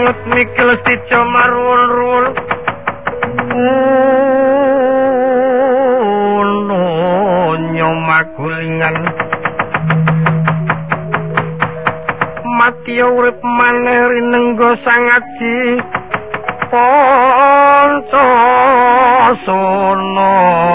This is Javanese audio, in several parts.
manut mikil stico marul-rul nyomagulingan mati urip maneh rinenggo sangaji panca sono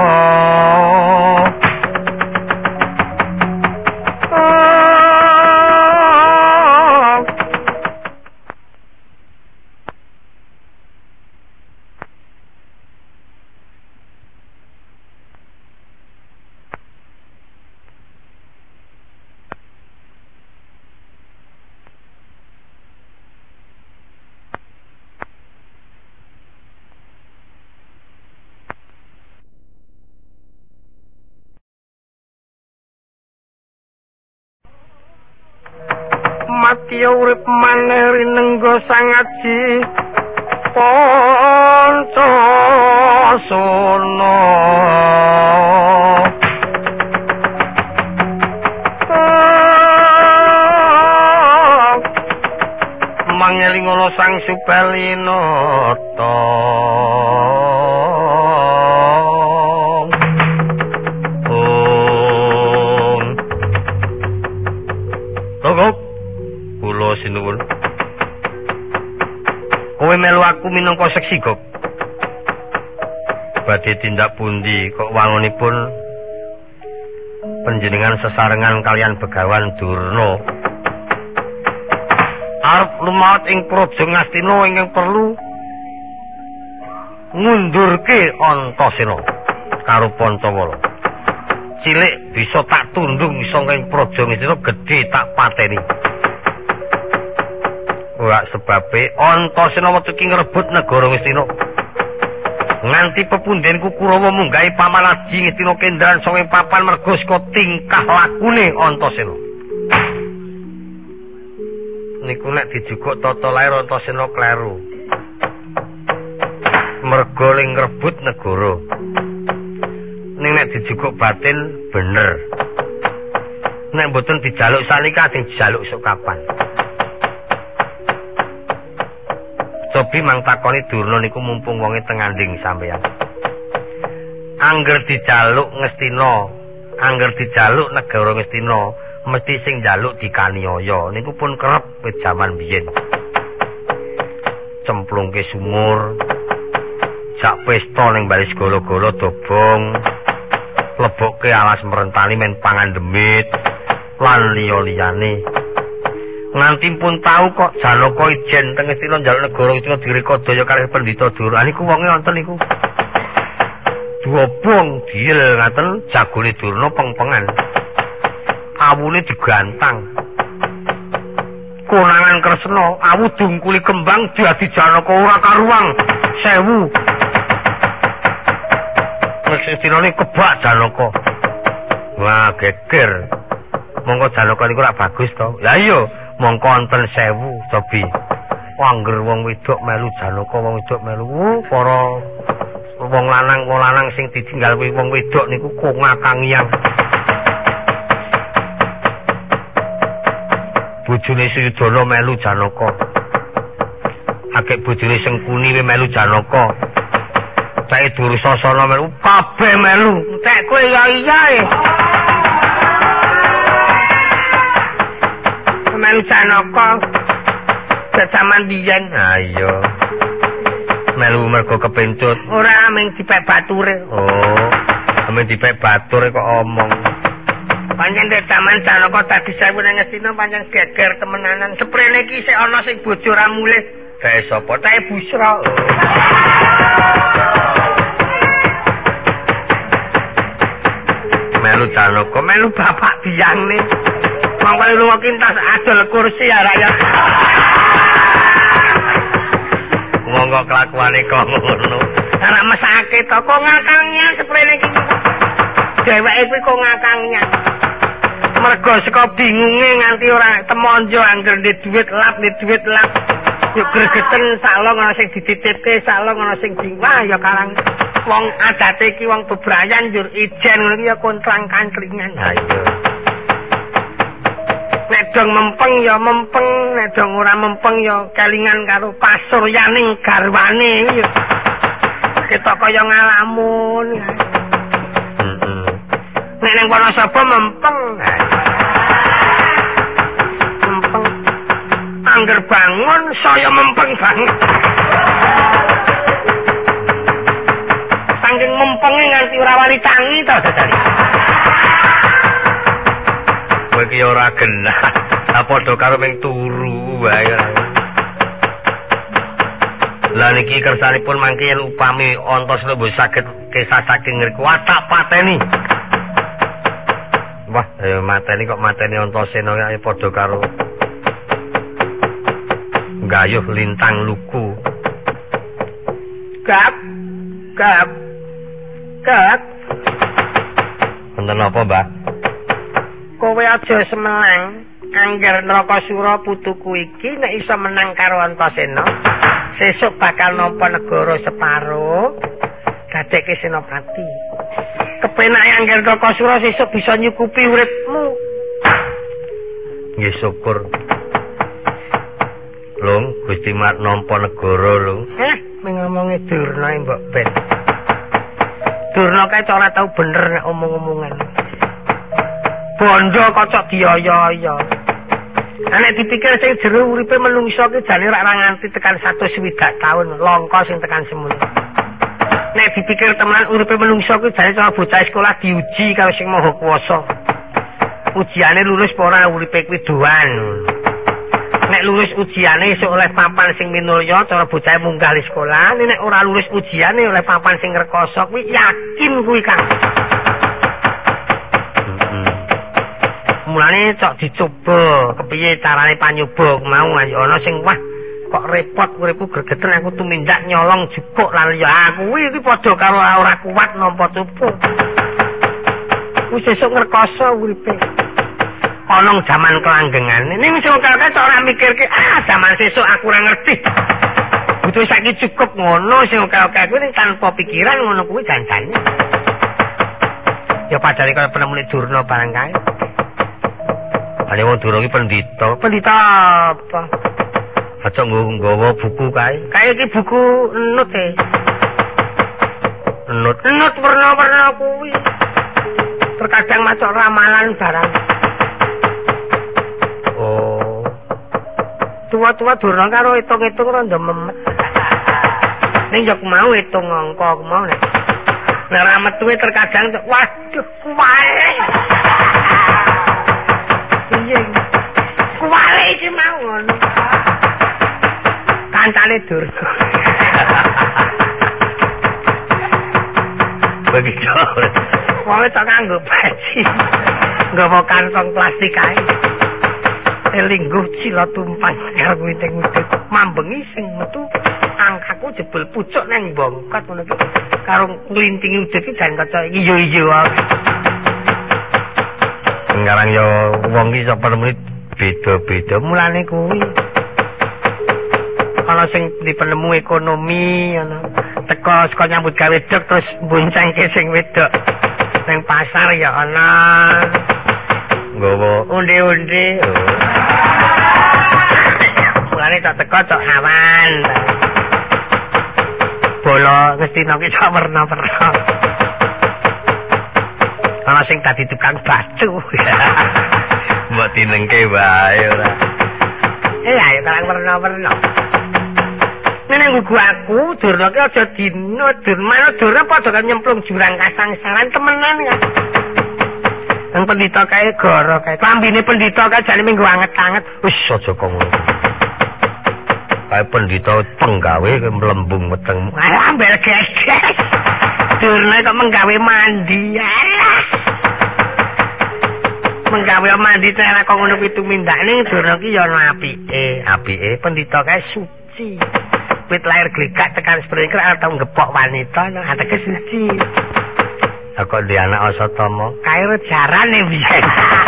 mati urip maneh rinenggo sangaji panca sono mangeling ana sang Subalinata sinuwun kowe melu aku minangka seksi gok badhe tindak pundi kok wangunipun panjenengan sesarengan kalian Begawan Durna arep lumaut ing Praja Ngastina ingkang perlu ngundurke Antasena karo Pancawala cilik bisa tak tundung iso ing Praja Ngastina gedhe tak pateni. Ora sebabe Antasena metu ki ngrebut negara Ngastina. Nganti pepundhenku Kurawa munggahi pamanaji Ngastina kendran sanga papan merga saka tingkah lakune Antasena. Niku nek dijukuk tata lair Antasena kleru. Merga ling ngrebut negara. Ning nek dijukuk batin bener. Nek mboten dijaluk sanika sing dijaluk sok kapan. Cobi mang takoni Durna niku mumpung wonge tenganding sampeyan. Angger dijaluk Ngastina, angger dijaluk negara Ngastina, mesti sing njaluk dikaniaya. Niku pun kerep wit jaman biyen. Cemplungke sumur, jak pesta ning baris golo-golo dobong, lebokke alas merentani men pangan demit, lan liya-liyane. Nganti pun tahu kok Janaka ijen teng Ngastina njaluk negara Ngastina direkodaya kalih Pendhita Durna. Niku wonge wonten niku. Duobong diil ngaten jagone Durna peng-pengan. Awune digantang. Konangan Kresna, awu dungkuli kembang diadi Janaka ora karuang 1000. Ngastina niku kebak Janaka. Wah, geger. Monggo Janaka niku ora bagus to. Lah iya. Mongko wonten 1000 Cobi. Angger wong wedok melu Janaka, wong wedok melu para wong lanang sing ditinggal wong wedok niku kongakangiang. Bojone Suyudana melu Janaka. Akeh bojone Sengkuni melu Janaka. Cai Dursasana melu, kabeh melu. Entek kowe ya iya. Melu Janaka sesaman biyen. Ayo. Melu mergo kepencut. Ora ameng dipek bature. Oh. Ameng dipek bature kok omong. Pancen sesaman Janaka tadi saya nang Ngastina pancen geger temenanan. Seprene iki sik ana sing bojo ra mulih. Kae sapa? Tae Busra. Melu Janaka, melu bapak biyangne. Mangkane lunga kintas adol kursi ya rakyat. Monggo kelakuane kok ngono. Ora mesake to kok ngakangnya seprene iki. Dheweke kuwi kok ngakangnya. Mergo saka bingunge nganti ora temonjo angger ndek dhuwit lap. Yo gregeten salong ana sing dititipke, salong ana sing wah ya karang wong adate iki wong bebrayan njur ijen ngono iki ya kontrang kanclingan. Ha iya. Nek dong mempeng ya mempeng, nek dong ora mempeng ya kelingan karo pasuryaning garwane ya. Kita kaya ngalamun. Nek ning Wonosobo mempeng. Mempeng. Angger bangun saya mempeng banget. Saking mempenge nganti ora wani tangi to dadane. Kowe iki ora genah. Padha karo ming turu wae. Lah niki kersanipun mangke yen upami Antasena mboten saged kesah saking ngriku watak pateni. Wah, mateni kok mateni Antasena kaya padha karo gayuh lintang luku. Gap. Wonten napa, Mbah? Kowe aja semenang. Angger Nrakasura putuku iki nek iso menang karo Antasena, sesuk bakal nampa negara separo dadekke senopati. Kepenake Angger Nrakasura sesuk bisa nyukupi uripmu. Nggih syukur. Lung, Gusti Mat nampa negara lung. Mengomongi Durna mbok ben. Durna kae ora tau bener nek omong-omongan. Bondo kocok dioyo-oyo. Nek dipikir sing jero uripe menungso ki jane rak nganti tekan 120 tahun, langka sing tekan semono. Nek dipikir temenan uripe menungso ki jane cara bocah sekolah diuji karo sing maha kuwasa. Ujiane lulus apa ora uripe kuwi doan. Nek lulus ujiane iso oleh papan sing minulya cara bocah munggah li sekolah, nek ora lulus ujiane oleh papan sing rekoso kuwi yakin kuwi Kang. Mulane cok dicoba kepiye carane panyoba mau ayo ana sing wah kok repot uripku gregeten aku tumindak nyolong jupuk lan ya aku iki padha karo ora kuat nampa tubuh. Wis sesuk ngrekoso uripe. Ana jaman kelanggengan. Ini wis kok ora mikirke jaman sesuk aku ora ngerti. Butuh saiki cukup ngono sing oke-oke kuwi tanpa pikiran ngono kuwi janjane. Ya padahal kaya penemune Durna barang kae. Ane wong Durna iki pendhita. Pendhita apa? Aja nggawa buku kae. Kae iki buku enut e. Enut warna-warna kuwi. Terkadang maca ramalan barang. Oh. Tua-tua Durna karo hitung-hitung rada memet. Ning yo mau hitung angka mau nek. Nek ra metuwe terkadang waduh kuwale. Kuwale iki mau ngono. Kancane Durna. Begitu. Wong tak nganggo peci. Nggawa kantong plastik kae. Elingguh cila tumpang karo witing-witing mambengi sing metu angkaku jebul pucuk nang bongkot ngono iki. Karo nglintingi udet iki jan kaca ijo-ijo wae. Sekarang yo wong iki sapa menit beda-beda mulane kuwi. Ana sing dipenemu ekonomi ana teko saka nyambut gawe dok terus boncengke sing wedok. Nang pasar ya ana nggawa undi-undi. Mulane tak teko cok awan. Bola Ngastina ki sak werna-werna. Ana sing dadi tukang batu. Mbok dinengke wae ora. Ayo terang werna-werna. Neng buku aku Durna ki aja dino Durna padha kan nyemplung jurang kasangsaran temenan ya. Nang pendhita kae goro kae. Klambine pendhita kae jane minggu anget-anget. Wis aja kok ngono. Kae pendhita penggawe mlembung wetengmu. Alah ambel gesek. Durna kok menggawe mandi. Alah. Menggawe mandi cara kok ngono kuwi tumindakne Durna ki ya ana apike pendhita kae suci. Wit lahir glegak tekan sprinkler atau ngepok wanita ateke suci. Kok di anak Asatama kae rejarane biyen.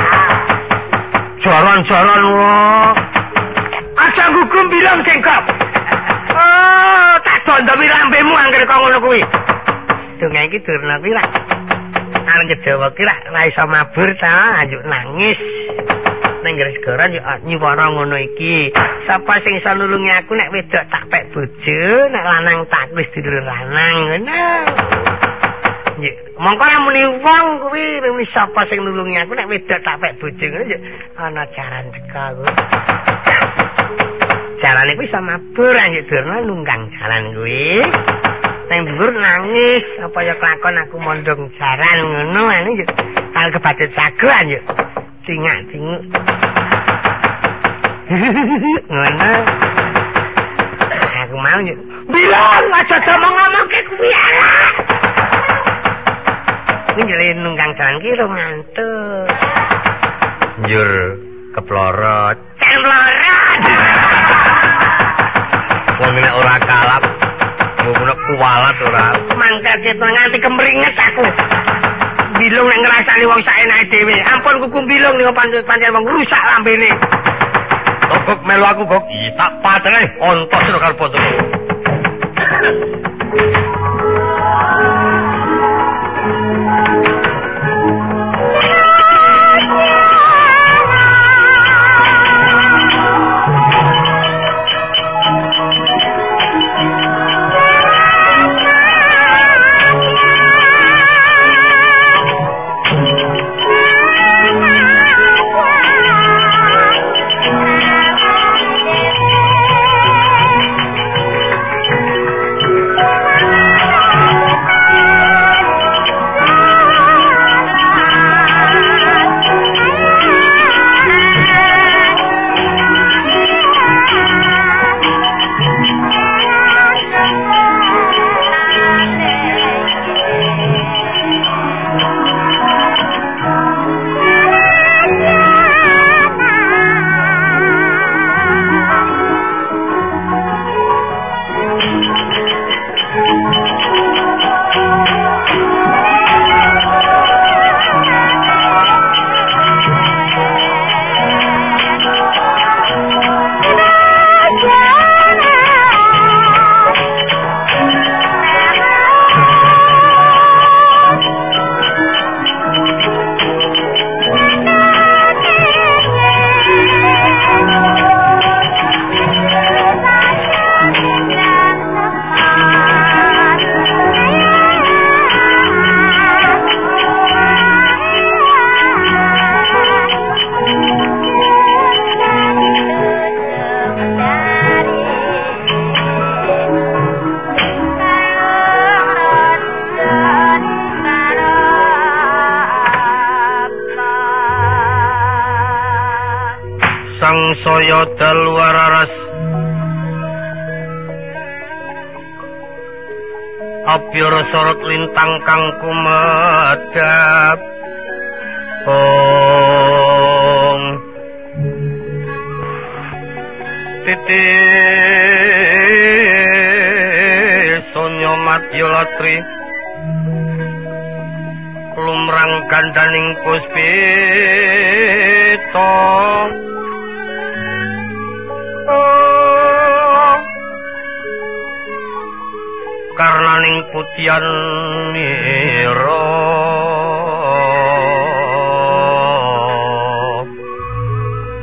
Joron-joron wong. Aja gugung bilang cengkok. Oh, tak dondomi lambemu anggere kok ngono kuwi. Donga iki Durna kuwi ra. Arep Jawa ki ra iso mabur ta, anjuk nangis. ning Gresgoran yo nyuwara ngono iki. Sapa sing iso nulungi aku nek wedok tak pek bojo, nek lanang tak wis dulur lanang ngono. Nggih, mongko muni wong kuwi wis sapa sing nulungi aku nek wedok tak pek bojo ngono yo ana jaran teka kuwi. Jarane kuwi sama mabur anjir durna nunggang jalan kuwi. Nang dhuwur nangis apa ya kelakon aku mondong jaran ngono ane yo. Kal kebacut jagoan yo. Cingak-cinguk. Ngono. Aku mau yo. Bilang aja ngomong ke kuwi ala. Ini nunggang jalan ki romantis. Njur keplorot. Keplorot. Wong nek ora kalap, ngono kuwalat ora. Mangkat nganti kemringet aku. Bilung nek ngrasani wong saenake dhewe. Ampun kuku bilung ning pancen wong rusak lambene. Togok melu aku kok tak patene ontos karo karo foto. Sangsaya dalwararas Apyara sorot lintang kang kumedhap Om Titi Sonya Madya Latri lumrang gandaning puspita karnaning putian nira